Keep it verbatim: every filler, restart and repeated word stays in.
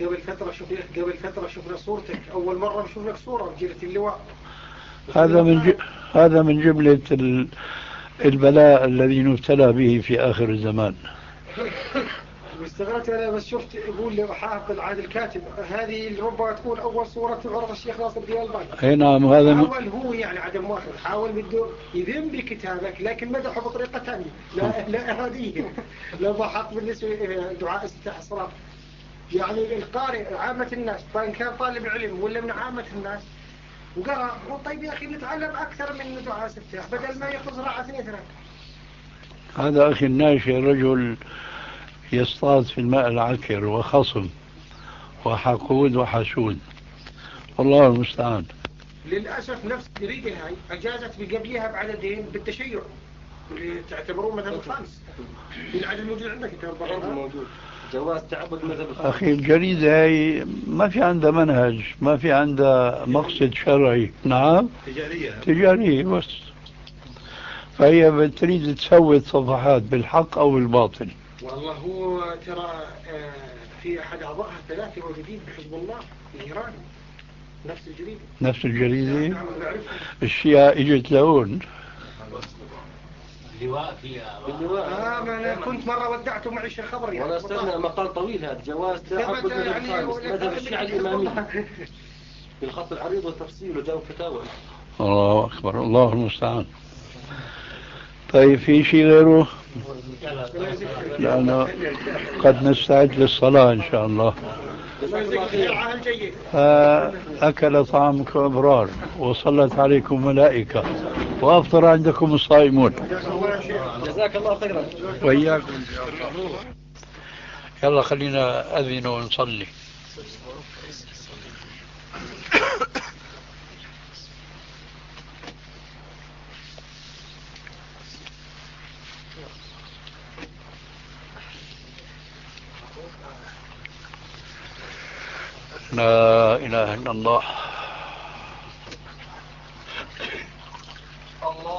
قبل فترة شفنا قبل فترة شفنا صورتك أول مرة نشوف لك صورة بجيلة اللواء. هذا من ج... هذا من جملة ال... البلاء الذي نبتلى به في آخر الزمان. واستغربت أنا بس شفت يقول لي حافظ العهد الكاتب هذه ربما تكون أول صورة تعرض الشيخ ناصر الدين الألباني. أي نعم. هذا حاول هو يعني عدم مؤاخذة حاول بده يذم بكتابك لكن مدحه بطريقة ثانية لا لا إرادية لا ضحك بالنسبة دعاء استفتاح الصلاة. يعني القارئ عامة الناس فإن كان طالب علم ولا من عامة الناس وقرأ طيب يا أخي نتعلم أكثر من دعاء استفتاح بدل ما يأخذ زراعة اثنين ثلاثة. هذا أخي الناشئ رجل يصطاد في الماء العكر وخصم وحقود وحسود، والله المستعان. للأسف نفس الجريدة هاي أجازت بقبلها بعددين بالتشيع اللي تعتبروه مثل الخامس العدد الموجود عندك موجود جواز تعبد مذهب الخامس. أخي الجريدة هاي ما في عندها منهج، ما في عندها مقصد شرعي. نعم تجارية تجارية بس، فهي بتريد تسوي صفحات بالحق أو بالباطل. والله هو ترى في أحد أعضائها ثلاثة موجودين بحزب الله في إيران نفس الجريدة. نفس الجريدة. الشيعة اجت لهون. اللواء فيها اللواء آه ما أنا كنت مرة ودعته معي شيء خبر يعني. ولا استنى مقال طويل هذا جواز تعبد مذهب الخامس مذهب الشيعة الإمامية بالخط العريض والتفصيل وجاءوا فتاوى. الله أكبر، الله المستعان. طيب في شيء غيره؟ لأنه قد نستعد للصلاة إن شاء الله. أكل طعامكم أبرار وصلت عليكم ملائكة وأفطر عندكم الصائمون. جزاك الله خيرا. وإياكم. يلا خلينا أذن ونصلي. لا إله إلا الله.